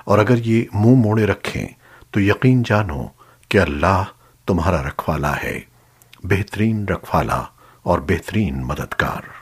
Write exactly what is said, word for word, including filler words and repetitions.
और अगर ये मुंह मोड़े रखें तो यकीन जानो कि अल्लाह तुम्हारा रखवाला है, बेहतरीन रखवाला और बेहतरीन मददगार।